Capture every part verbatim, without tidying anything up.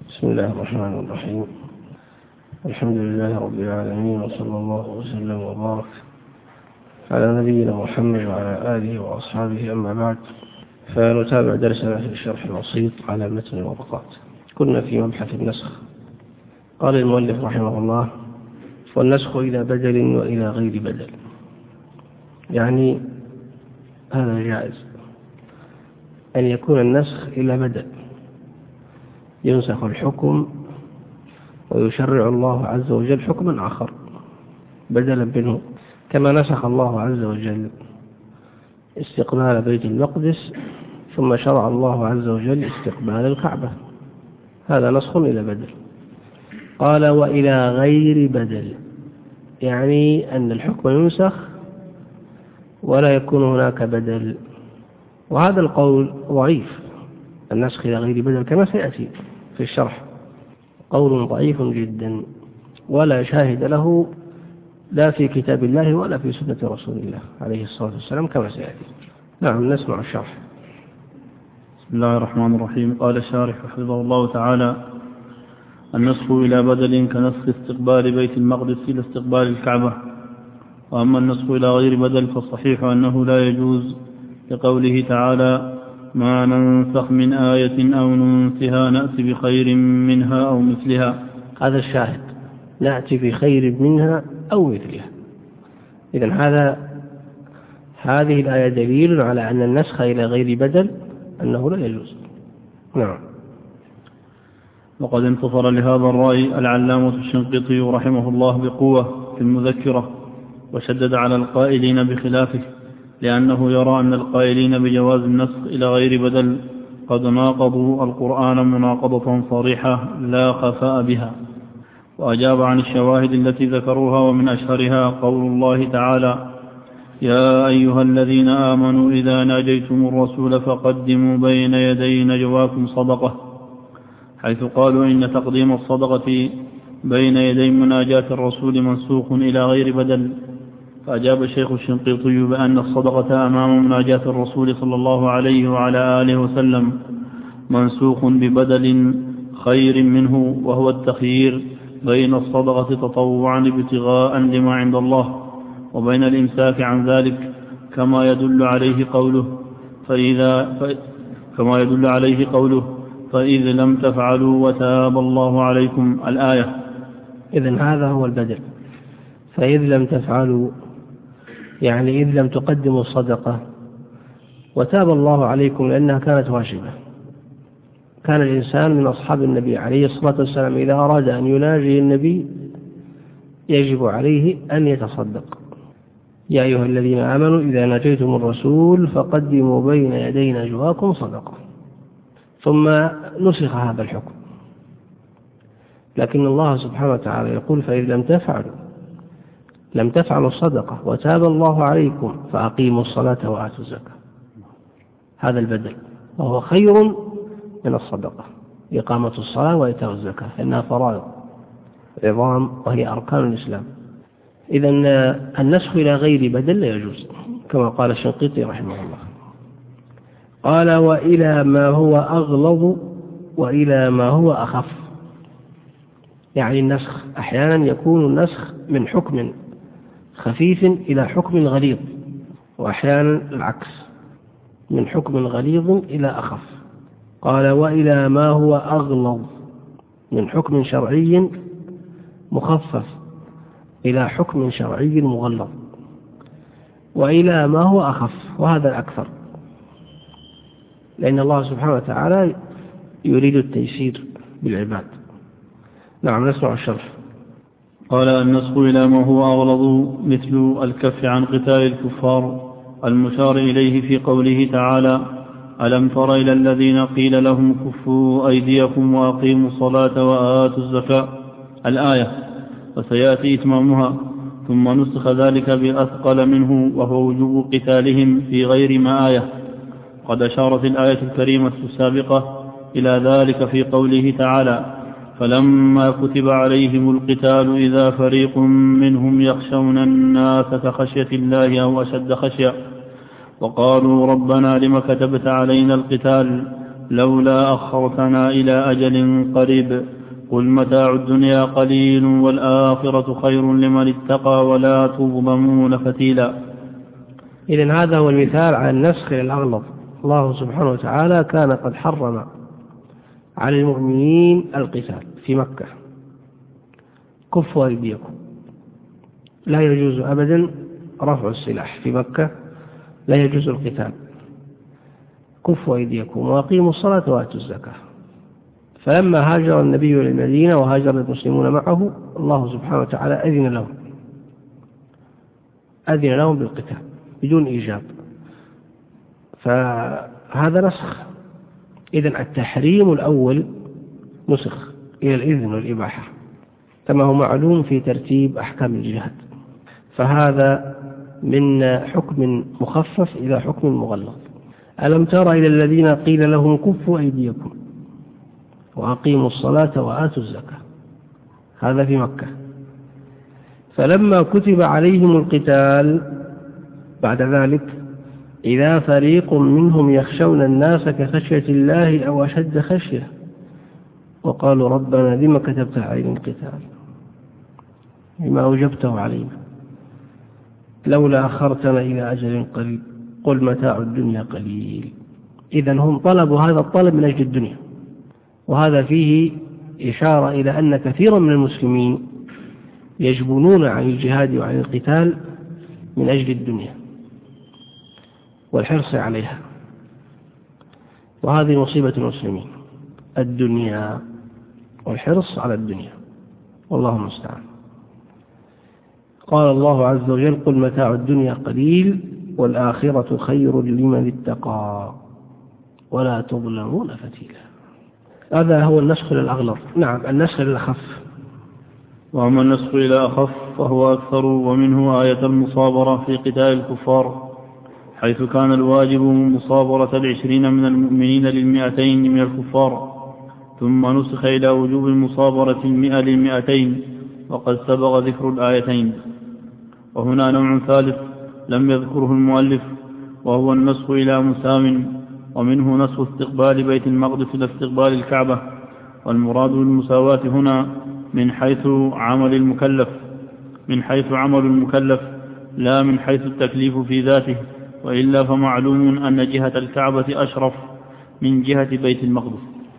بسم الله الرحمن الرحيم. الحمد لله رب العالمين، وصلى الله وسلم وبارك على نبينا محمد وعلى آله وأصحابه، أما بعد، فنتابع درسنا في الشرح البسيط على متن الورقات. كنا في مبحث النسخ. قال المؤلف رحمه الله: والنسخ إلى بدل وإلى غير بدل، يعني هذا جائز أن يكون النسخ إلى بدل، ينسخ الحكم ويشرع الله عز وجل حكما آخر بدلا منه، كما نسخ الله عز وجل استقبال بيت المقدس ثم شرع الله عز وجل استقبال الكعبة، هذا نسخ إلى بدل. قال: وإلى غير بدل، يعني أن الحكم ينسخ ولا يكون هناك بدل، وهذا القول ضعيف. النسخ إلى غير بدل كما سيأتي في الشرح قول ضعيف جدا، ولا شاهد له لا في كتاب الله ولا في سنة رسول الله عليه الصلاة والسلام كما سيأتي. نعم، نسمع الشرح. بسم الله الرحمن الرحيم. قال الشارح حفظه الله تعالى: النسخ إلى بدل كنسخ استقبال بيت المقدس إلى استقبال الكعبة. وأما النسخ إلى غير بدل فالصحيح أنه لا يجوز، لقوله تعالى: ما ننسخ من آية أو ننسها نأتي بخير منها أو مثلها. هذا الشاهد، نأتي بخير منها أو مثلها. إذن هذا هذه الآية دليل على أن النسخ إلى غير بدل أنه لا يجوز. نعم. وقد انتصر لهذا الرأي العلامة الشنقيطي رحمه الله بقوة في المذكرة، وشدد على القائلين بخلافه، لأنه يرى أن القائلين بجواز النسخ إلى غير بدل قد ناقضوا القرآن مناقضة صريحة لا خفاء بها. وأجاب عن الشواهد التي ذكروها، ومن أشهرها قول الله تعالى: يا أيها الذين آمنوا إذا ناجيتم الرسول فقدموا بين يدي نجواكم صدقة، حيث قالوا إن تقديم الصدقة بين يدي مناجاة الرسول منسوخ إلى غير بدل. فأجاب الشيخ الشنقيطي بأن الصدقة أمام مناجاة الرسول صلى الله عليه وعلى آله وسلم منسوخ ببدل خير منه، وهو التخيير بين الصدقة تطوعا ابتغاء لما عند الله وبين الإمساك عن ذلك، كما يدل عليه قوله فإذا ف... كما يدل عليه قوله فإذ لم تفعلوا وتاب الله عليكم، الآية. إذن هذا هو البدل. فإذ لم تفعلوا يعني إذ لم تقدموا الصدقة وتاب الله عليكم، لأنها كانت واجبة. كان الإنسان من أصحاب النبي عليه الصلاة والسلام إذا أراد أن يناجي النبي يجب عليه أن يتصدق. يا أيها الذين آمنوا إذا ناجيتم الرسول فقدموا بين يدي نجواكم صدقة. ثم نسخ هذا الحكم، لكن الله سبحانه وتعالى يقول: فإذ لم تفعلوا لم تفعلوا الصدقة وتاب الله عليكم فأقيموا الصلاة وآتوا الزكاة. هذا البدل، وهو خير من الصدقة، إقامة الصلاة وإيتاء الزكاة، إنها فرائض عظام وهي أركان الإسلام. إذن النسخ إلى غير بدل لا يجوز، كما قال الشنقيطي رحمه الله. قال: وإلى ما هو أغلظ وإلى ما هو أخف، يعني النسخ أحيانا يكون النسخ من حكم خفيف إلى حكم غليظ، وأحيانا العكس، من حكم غليظ إلى أخف. قال: وإلى ما هو أغلظ، من حكم شرعي مخفف إلى حكم شرعي مغلظ، وإلى ما هو أخف، وهذا الأكثر، لأن الله سبحانه وتعالى يريد التيسير بالعباد. نعم، نسمع الشرح. قال: النسخ إلى ما هو أغلظ مثل الكف عن قتال الكفار، المشار إليه في قوله تعالى: ألم تر إلى الذين قيل لهم كفوا أيديكم وأقيموا الصلاة وآتوا الزكاة، الآية. وسيأتي إتمامها. ثم نسخ ذلك بأثقل منه، وهو وجوب قتالهم في غير ما آية. قد أشارت الآية الكريمة السابقة إلى ذلك في قوله تعالى: فلما كتب عليهم القتال إذا فريق منهم يخشون الناس كخشية الله أو أشد خشية، وقالوا ربنا لم كتبت علينا القتال، لولا أخرتنا إلى أجل قريب قل متاع الدنيا قليل والآخرة خير لمن اتقى ولا تظلمون فتيلا. إذن هذا هو المثال على النسخ للأغلظ. الله سبحانه وتعالى كان قد حرم على المؤمنين القتال في مكة، كفوا أيديكم، لا يجوز أبدا رفع السلاح في مكة، لا يجوز القتال، كفوا أيديكم وأقيموا الصلاة وآتوا الزكاة. فلما هاجر النبي إلى المدينة وهاجر المسلمون معه، الله سبحانه وتعالى أذن لهم أذن لهم بالقتال بدون إيجاب، فهذا نسخ. إذن التحريم الأول نسخ إلى الإذن والإباحة كما هو معلوم في ترتيب أحكام الجهاد، فهذا من حكم مخفف إلى حكم مغلظ. ألم تر إلى الذين قيل لهم كفوا أيديكم وأقيموا الصلاة وآتوا الزكاة، هذا في مكة. فلما كتب عليهم القتال بعد ذلك إذا فريق منهم يخشون الناس كخشية الله أو أشد خشية وقالوا ربنا لما كتبت علينا القتال لما أوجبته علينا لولا أخرتنا إلى أجل قريب قل متاع الدنيا قليل. إذن هم طلبوا هذا الطلب من أجل الدنيا، وهذا فيه إشارة إلى أن كثيرا من المسلمين يجبنون عن الجهاد وعن القتال من أجل الدنيا والحرص عليها، وهذه مصيبة المسلمين، الدنيا والحرص على الدنيا، والله المستعان. قال الله عز وجل قل متاع الدنيا قليل والآخرة خير لمن اتقى ولا تظلمون فتيلا. هذا هو النسخ للأغلظ. نعم، النسخ للأخف. وأما النسخ إلى أخف فهو أكثر، ومنه آية المصابرة في قتال الكفار، حيث كان الواجب مصابرة العشرين من المؤمنين للمئتين من الكفار، ثم نسخ إلى وجوب مصابرة المئة للمئتين، وقد سبق ذكر الآيتين. وهنا نوع ثالث لم يذكره المؤلف، وهو النسخ إلى مساو، ومنه نسخ استقبال بيت المقدس إلى استقبال الكعبة، والمراد بالمساواة هنا من حيث عمل المكلف من حيث عمل المكلف لا من حيث التكليف في ذاته، وإلا فمعلوم أن جهة الكعبة أشرف من جهة بيت المقدس.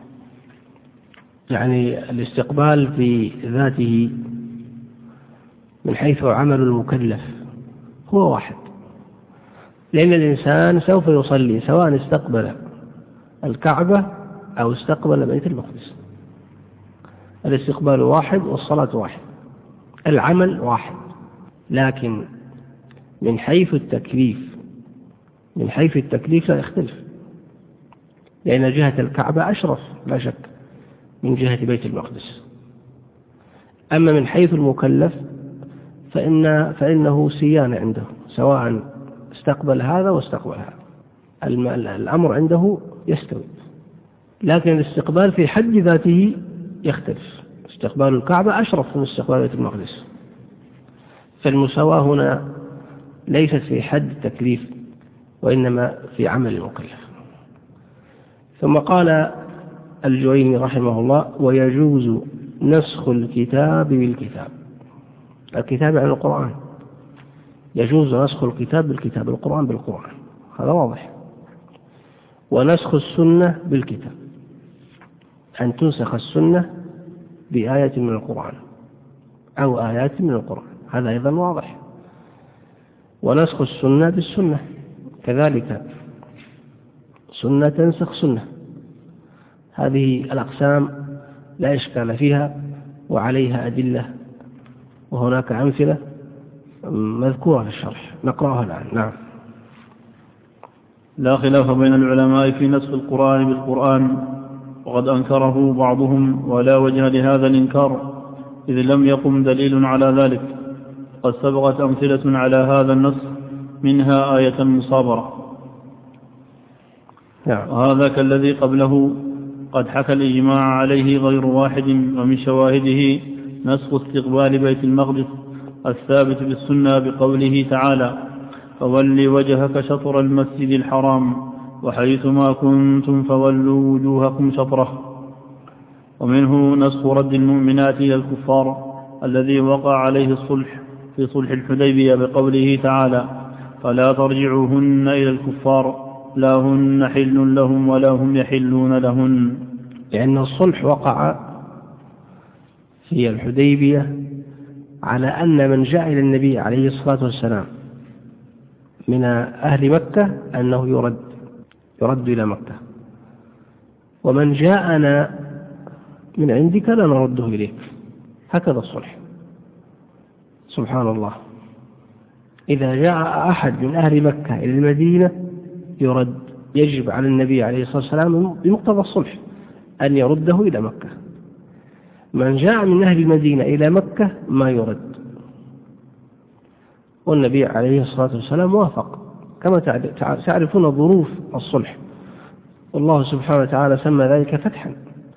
يعني الاستقبال في ذاته من حيث عمل المكلف هو واحد، لأن الإنسان سوف يصلي سواء استقبل الكعبة أو استقبل بيت المقدس، الاستقبال واحد والصلاة واحد، العمل واحد، لكن من حيث التكليف من حيث التكليف لا يختلف، لأن جهة الكعبة أشرف لا شك من جهة بيت المقدس. أما من حيث المكلف فإن فإنه سيان عنده، سواء استقبل هذا واستقبل هذا، الأمر عنده يستوي، لكن الاستقبال في حد ذاته يختلف. استقبال الكعبة أشرف من استقبال بيت المقدس، فالمساواة هنا ليست في حد التكليف وإنما في عمل المكلف. ثم قال الجويني رحمه الله ويجوز نسخ الكتاب بالكتاب. الكتاب عن القرآن، يجوز نسخ الكتاب بالكتاب، القرآن بالقرآن، هذا واضح. ونسخ السنة بالكتاب، أن تنسخ السنة بآية من القرآن أو آيات من القرآن، هذا أيضا واضح. ونسخ السنة بالسنة كذلك، سنة تنسخ سنة، هذه الأقسام لا إشكال فيها وعليها أدلة، وهناك أمثلة مذكورة في الشرح نقرأها الآن. نعم. لا خلاف بين العلماء في نسخ القرآن بالقرآن، وقد أنكره بعضهم ولا وجه لهذا الإنكار، إذ لم يقم دليل على ذلك. قد سبقت أمثلة على هذا النسخ، منها آية المصابرة. نعم. وهذا كالذي قبله قد حكى الإجماع عليه غير واحد، ومن شواهده نسخ استقبال بيت المقدس الثابت بالسنة بقوله تعالى فول وجهك شطر المسجد الحرام وحيثما كنتم فولوا وجوهكم شطره. ومنه نسخ رد المؤمنات إلى الكفار الذي وقع عليه الصلح في صلح الحديبية بقوله تعالى: فلا ترجعوهن إلى الكفار لا هن حل لهم ولا هم يحلون لهن. لأن الصلح وقع في الحديبية على أن من جاء إلى النبي عليه الصلاة والسلام من أهل مكة أنه يرد يرد إلى مكة، ومن جاءنا من عندك لا نرده إليك. هكذا الصلح. سبحان الله، إذا جاء أحد من أهل مكة إلى المدينة يرد، يجب على النبي عليه الصلاة والسلام بمقتضى الصلح أن يرده إلى مكة. من جاء من أهل المدينة إلى مكة ما يرد، والنبي عليه الصلاة والسلام وافق، كما تعرفون ظروف الصلح، والله سبحانه وتعالى سمى ذلك فتحا.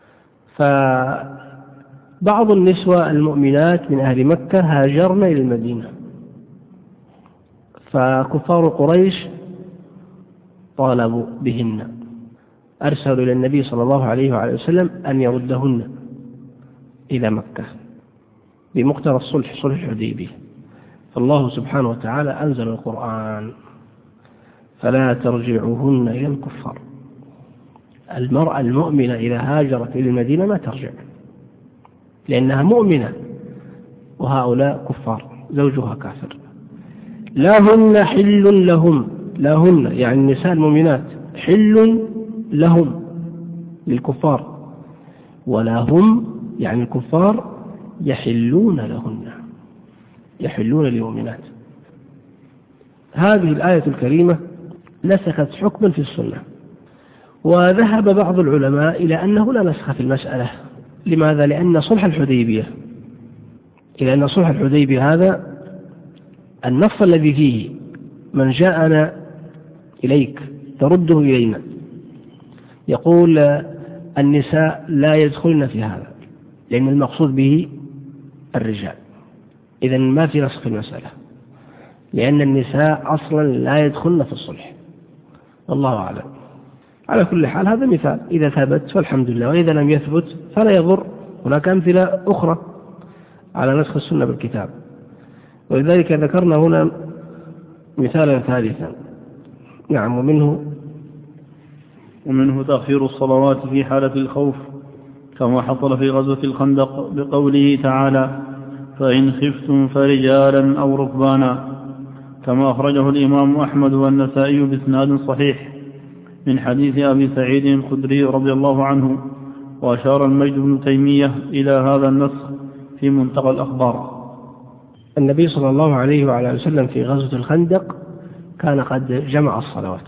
فبعض النسوة المؤمنات من أهل مكة هاجرن إلى المدينة، فكفار قريش طالبوا بهن، أرسلوا إلى النبي صلى الله عليه وعليه وسلم أن يردهن إلى مكة بمقتضى الصلح، صلح الحديبية. فالله سبحانه وتعالى أنزل القرآن: فلا ترجعوهن إلى الكفار. المرأة المؤمنة إذا هاجرت إلى المدينة ما ترجع، لأنها مؤمنة وهؤلاء كفار، زوجها كافر. لا هن حل لهم، لا هن يعني النساء المؤمنات حل لهم للكفار، ولا هم يعني الكفار يحلون لهن، يحلون للمؤمنات. هذه الآية الكريمة نسخت حكما في السنة، وذهب بعض العلماء إلى أنه لا نسخ في المسألة. لماذا؟ لأن صلح الحديبية إلى أن صلح الحديبية هذا النص الذي فيه من جاءنا إليك ترده إلينا، يقول النساء لا يدخلن في هذا، لأن المقصود به الرجال. إذن ما في نسخ في المسألة، لأن النساء أصلا لا يدخلن في الصلح، والله أعلم. على كل حال هذا مثال، إذا ثبت فالحمد لله، وإذا لم يثبت فلا يضر. هناك أمثلة أخرى على نسخ السنة بالكتاب، ولذلك ذكرنا هنا مثالا ثالثا. نعم. ومنه ومنه تأخير الصلوات في حالة الخوف، كما حصل في غزوة الخندق بقوله تعالى: فإن خفتم فرجالا أو ركبانا، كما أخرجه الإمام أحمد والنسائي بإسناد صحيح من حديث أبي سعيد الخدري رضي الله عنه. وأشار المجد بن تيمية إلى هذا النسخ في منتقى الأخبار. النبي صلى الله عليه وعلى وسلم في غزوة الخندق كان قد جمع الصلوات،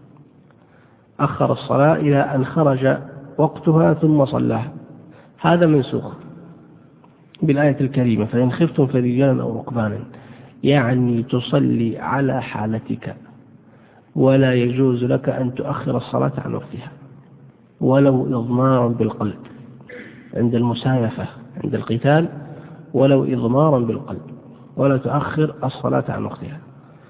أخر الصلاة إلى أن خرج وقتها ثم صلاها. هذا منسوخ بالآية الكريمة: فإن خفتم فرجالا أو ركبانا، يعني تصلي على حالتك، ولا يجوز لك أن تؤخر الصلاة عن وقتها ولو إضمارا بالقلب عند المسايفة عند القتال، ولو إضمارا بالقلب، ولا تؤخر الصلاة عن وقتها.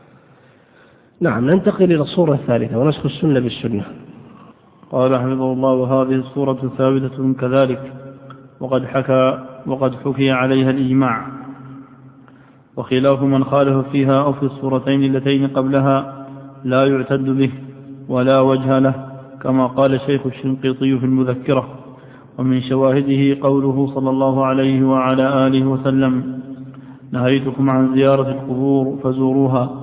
نعم. ننتقل إلى الصورة الثالثة، ونسخ السنة بالسنة. قال حفظه الله: وهذه الصورة ثابتة كذلك، وقد حكى وقد حكي عليها الإجماع، وخلاف من خالف فيها أو في الصورتين اللتين قبلها لا يعتد به ولا وجه له، كما قال الشيخ الشنقيطي في المذكرة. ومن شواهده قوله صلى الله عليه وعلى آله وسلم: نهيتكم عن زيارة القبور فزوروها،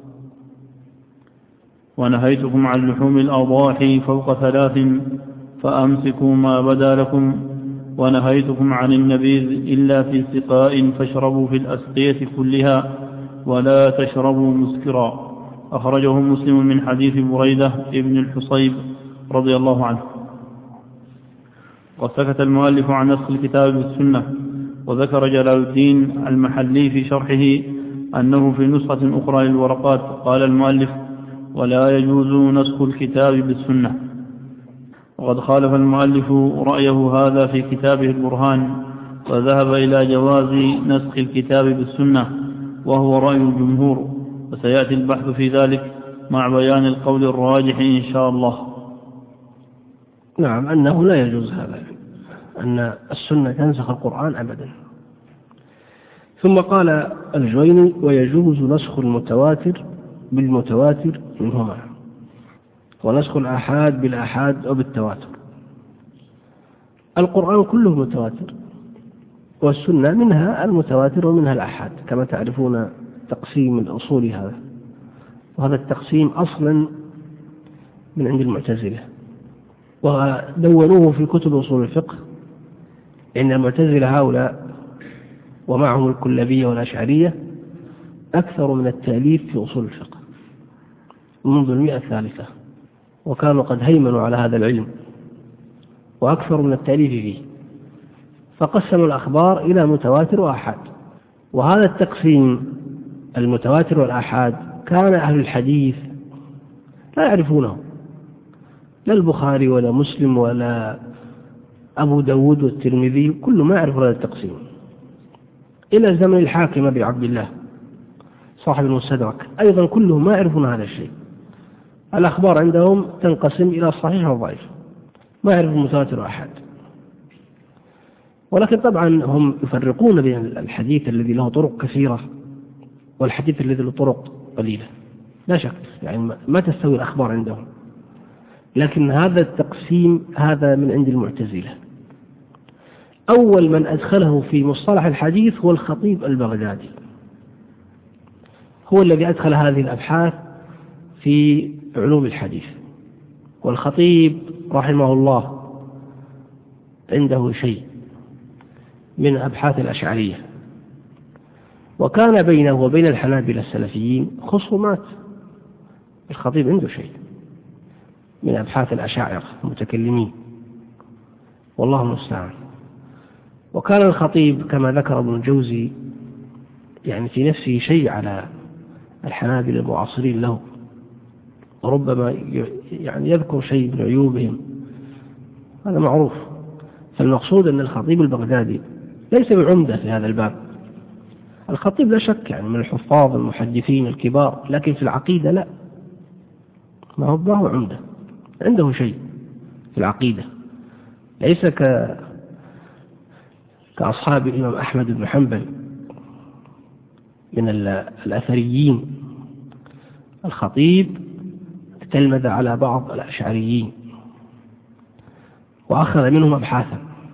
ونهيتكم عن لحوم الأضاحي فوق ثلاث فأمسكوا ما بدا لكم، ونهيتكم عن النبيذ إلا في سقاء فاشربوا في الأسقية كلها ولا تشربوا مسكرا. أخرجه مسلم من حديث بريدة ابن الحصيب رضي الله عنه. وسكت المؤلف عن نسخ الكتاب بالسنة، وذكر جلال الدين المحلي في شرحه أنه في نسخة أخرى للورقات قال المؤلف: ولا يجوز نسخ الكتاب بالسنة. وقد خالف المؤلف رأيه هذا في كتابه البرهان، وذهب إلى جواز نسخ الكتاب بالسنة، وهو رأي الجمهور، وسيأتي البحث في ذلك مع بيان القول الراجح إن شاء الله. نعم، أنه لا يجوز هذا، أن السنة تنسخ القرآن أبدا. ثم قال الجويني: ويجوز نسخ المتواتر بالمتواتر منهما، ونسخ الآحاد بالآحاد أو بالتواتر. القرآن كله متواتر، والسنة منها المتواتر ومنها الآحاد، كما تعرفون تقسيم الأصول هذا، وهذا التقسيم أصلا من عند المعتزلة، ودونوه في كتب أصول الفقه. إن المعتزلة هؤلاء ومعهم الكلابية والأشعرية أكثر من التأليف في أصول الفقه منذ المئة الثالثة، وكانوا قد هيمنوا على هذا العلم وأكثر من التأليف فيه، فقسموا الأخبار إلى متواتر وآحاد. وهذا التقسيم المتواتر والآحاد كان أهل الحديث لا يعرفونه، لا البخاري ولا مسلم ولا أبو داود والترمذي، كل ما يعرف هذا التقسيم إلى زمن الحاكم أبي عبد الله صاحب المستدرك، أيضا كلهم ما يعرفون هذا الشيء. الأخبار عندهم تنقسم إلى صحيح وضعيف، ما يعرفون متواتر وآحاد. ولكن طبعا هم يفرقون بين الحديث الذي له طرق كثيرة والحديث الذي له طرق قليلة، لا شك، يعني ما تستوي الأخبار عندهم. لكن هذا التقسيم هذا من عند المعتزلة. أول من أدخله في مصطلح الحديث هو الخطيب البغدادي، هو الذي أدخل هذه الأبحاث في علوم الحديث. والخطيب رحمه الله عنده شيء من أبحاث الأشعرية، وكان بينه وبين الحنابلة السلفيين خصومات. الخطيب عنده شيء من أبحاث الأشاعرة المتكلمين، والله المستعان. وكان الخطيب كما ذكر ابن الجوزي يعني في نفسه شيء على الحنابلة المعاصرين له، وربما يعني يذكر شيء من عيوبهم، هذا معروف. فالمقصود أن الخطيب البغدادي ليس بعمدة في هذا الباب. الخطيب لا شك يعني من الحفاظ المحدثين الكبار، لكن في العقيدة لا، ما هو ما هو عمدة، عنده شيء في العقيدة، ليس ك كأصحاب الإمام أحمد بن حنبل من الأثريين. الخطيب تلمذ على بعض الأشعريين وأخذ منهم أبحاثا،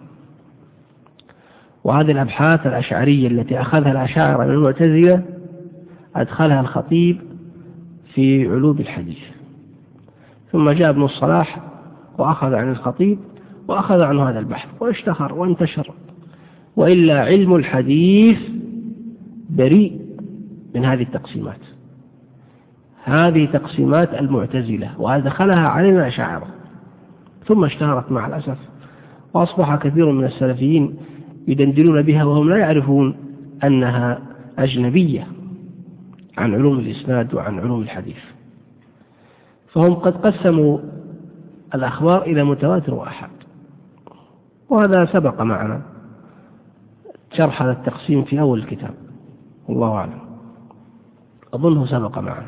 وهذه الأبحاث الأشعرية التي أخذها الأشاعرة من المعتزلة أدخلها الخطيب في علوم الحديث. ثم جاء ابن الصلاح وأخذ عن الخطيب وأخذ عنه هذا البحث واشتهر وانتشر. وإلا علم الحديث بريء من هذه التقسيمات، هذه تقسيمات المعتزلة وأدخلها علينا الأشاعرة، ثم اشتهرت مع الأسف، وأصبح كثير من السلفيين يدندنون بها وهم لا يعرفون أنها أجنبية عن علوم الإسناد وعن علوم الحديث. فهم قد قسموا الأخبار إلى متواتر وآحاد، وهذا سبق معنا شرح هذا التقسيم في أول الكتاب، والله أعلم، أظنه سبق معنا.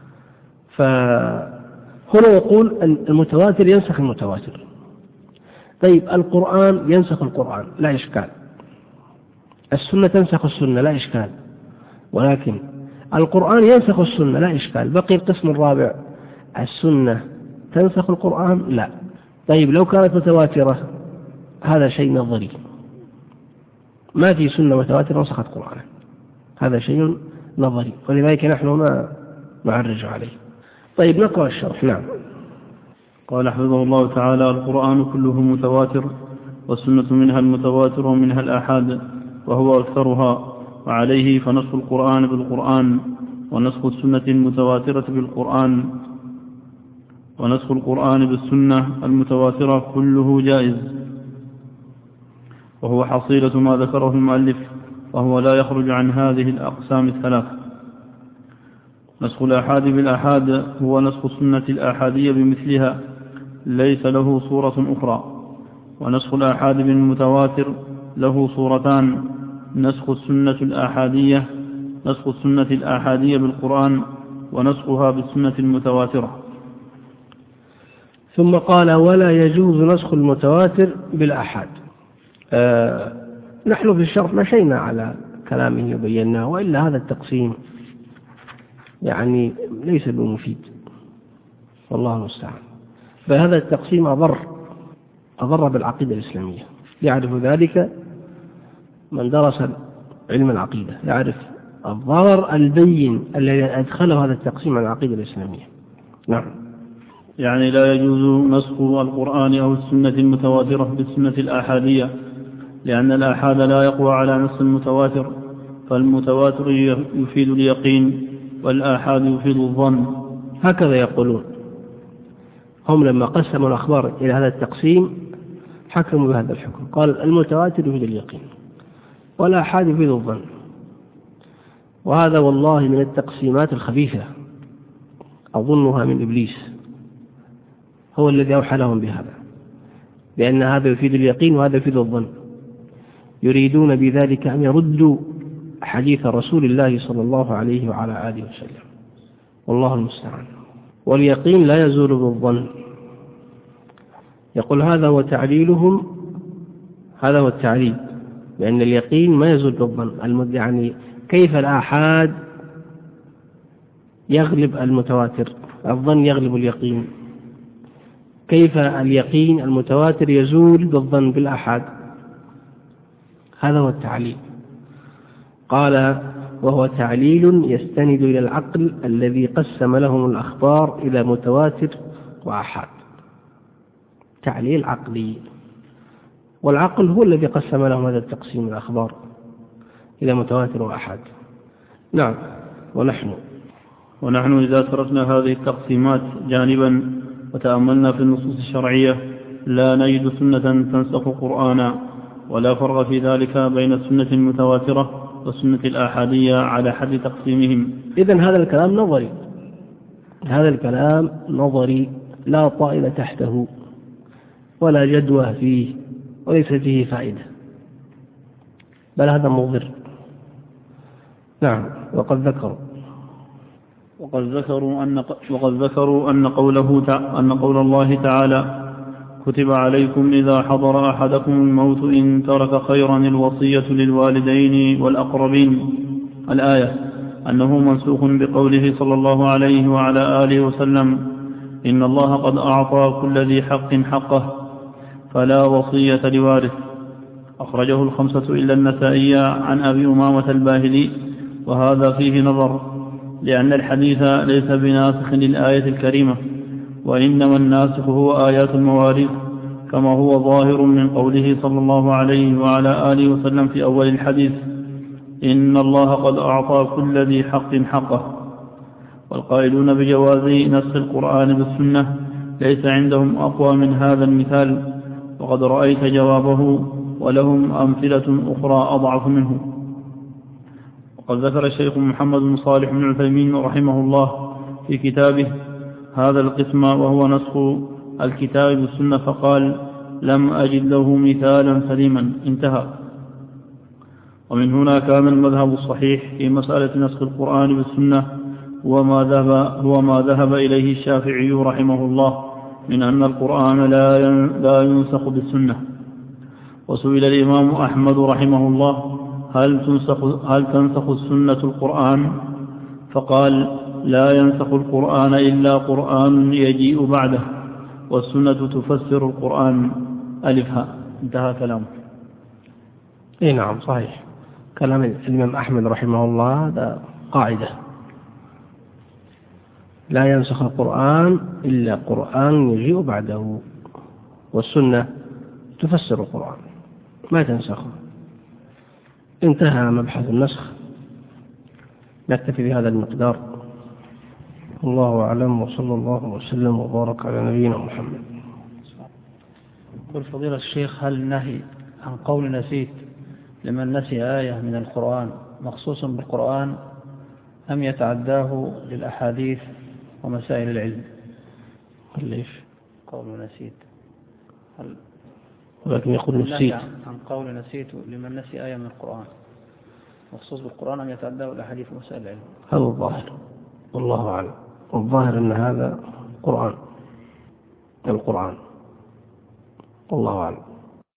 فهنا يقول المتواتر ينسخ المتواتر. طيب القرآن ينسخ القرآن لا إشكال، السنة تنسخ السنة لا إشكال، ولكن القرآن ينسخ السنة لا إشكال. بقي القسم الرابع، السنة تنسخ القرآن لا. طيب لو كانت متواترة هذا شيء نظري، ما في سنة متواترة نسخت قرآنا، هذا شيء نظري، ولذلك نحن ما نعرج عليه. طيب نقرأ الشرح. نعم. قال حفظه الله تعالى: القرآن كله متواتر، والسنة منها المتواتر ومنها الآحاد، وهو أكثرها، وعليه فنسخ القرآن بالقرآن، ونسخ السنة المتواترة بالقرآن، ونسخ القرآن بالسنة المتواترة كله جائز، وهو حصيلة ما ذكره المؤلف، وهو لا يخرج عن هذه الأقسام الثلاث. نسخ الآحاد بالآحاد هو نسخ السنة الآحادية بمثلها ليس له صورة أخرى، ونسخ الآحاد بالمتواتر له صورتان: نسخ السنة الآحادية نسخ السنة الآحادية بالقرآن، ونسخها بالسنة المتواترة. ثم قال ولا يجوز نسخ المتواتر بالآحاد. آه نحن في الشرح مشينا على كلامه وبيناه، وإلا هذا التقسيم يعني ليس بمفيد والله المستعان. فهذا التقسيم أضر أضر بالعقيدة الإسلامية، يعرف ذلك من درس علم العقيدة، يعرف الضرر البين الذي أدخله هذا التقسيم على العقيدة الإسلامية. نعم. يعني لا يجوز نسخ القرآن أو السنة المتواترة بالسنة الآحادية، لأن الآحاد لا يقوى على نص المتواتر، فالمتواتر يفيد اليقين والآحاد يفيد الظن. هكذا يقولون هم لما قسموا الأخبار إلى هذا التقسيم حكموا بهذا الحكم، قال المتواتر يفيد اليقين والآحاد يفيد الظن. وهذا والله من التقسيمات الخبيثة، أظنها من إبليس، هو الذي أوحى لهم بهذا، لأن هذا يفيد اليقين وهذا يفيد الظن. يريدون بذلك أن يردوا حديث رسول الله صلى الله عليه وعلى آله وسلم، والله المستعان. واليقين لا يزول بالظن. يقول هذا هو تعليلهم، هذا هو التعليل، لأن اليقين ما يزول بالظن. يعني كيف الآحاد يغلب المتواتر، الظن يغلب اليقين، كيف اليقين المتواتر يزول بالظن بالآحاد؟ هذا هو التعليل. قال وهو تعليل يستند إلى العقل الذي قسم لهم الأخبار إلى متواتر وآحاد. تعليل عقلي، والعقل هو الذي قسم لهم هذا التقسيم الأخبار إلى متواتر وآحاد. نعم. ونحن ونحن إذا تركنا هذه التقسيمات جانبا وتأملنا في النصوص الشرعية لا نجد سنة تنسخ قرآنا، ولا فرق في ذلك بين السنة المتواترة والسنة الآحادية على حد تقسيمهم. إذن هذا الكلام نظري، هذا الكلام نظري لا طائل تحته ولا جدوى فيه وليس فيه فائدة، بل هذا مضر. نعم. وقد ذكروا وقد ذكروا أن وقد ذكروا أن قوله أن قول الله تعالى كتب عليكم إذا حضر أحدكم الموت إن ترك خيرا الوصية للوالدين والأقربين الآية، أنه منسوخ بقوله صلى الله عليه وعلى آله وسلم إن الله قد أعطى كل ذي حق حقه فلا وصية لوارث. أخرجه الخمسة إلا النسائي عن أبي أمامة الباهلي، وهذا فيه نظر، لأن الحديث ليس بناسخ للآية الكريمة، وإنما الناسخ هو آيات المواريث، كما هو ظاهر من قوله صلى الله عليه وعلى آله وسلم في أول الحديث إن الله قد أعطى كل ذي حق حقه. والقائلون بجواز نسخ القرآن بالسنة ليس عندهم أقوى من هذا المثال، وقد رأيت جوابه، ولهم أمثلة أخرى أضعف منه. وقد ذكر الشيخ محمد بن صالح بن عثيمين رحمه الله في كتابه هذا القسم وهو نسخ الكتاب بالسنة، فقال لم أجد له مثالا سليما، انتهى. ومن هنا كان المذهب الصحيح في مسألة نسخ القرآن بالسنة هو ما ذهب, هو ما ذهب إليه الشافعي رحمه الله من أن القرآن لا ينسخ بالسنة. وسئل الإمام أحمد رحمه الله هل تنسخ, هل تنسخ السنة القرآن؟ فقال لا ينسخ القرآن إلا قرآن يجيء بعده، والسنة تفسر القرآن ألفها. انتهى كلامه. إيه نعم صحيح، كلام الإمام أحمد رحمه الله هذا قاعدة، لا ينسخ القرآن إلا قرآن يجيء بعده، والسنة تفسر القرآن ما تنسخه. انتهى مبحث النسخ، نكتفي بهذا المقدار. الله أعلم، وصلى الله وسلم وبارك على نبينا محمد. قل فضيلة الشيخ هل النهي عن قول نسيت لمن نسي آية من القرآن مخصوص بالقرآن أم يتعداه للأحاديث ومسائل العلم؟ ليش قول نسيت هل ولكن يقول نسيت عن قول نسيت لمن نسي آية من القرآن مخصوص بالقرآن أم يتعداه للأحاديث ومسائل العلم؟ هذا الظاهر والله أعلم. والظاهر أن هذا قرآن القرآن والله أعلم.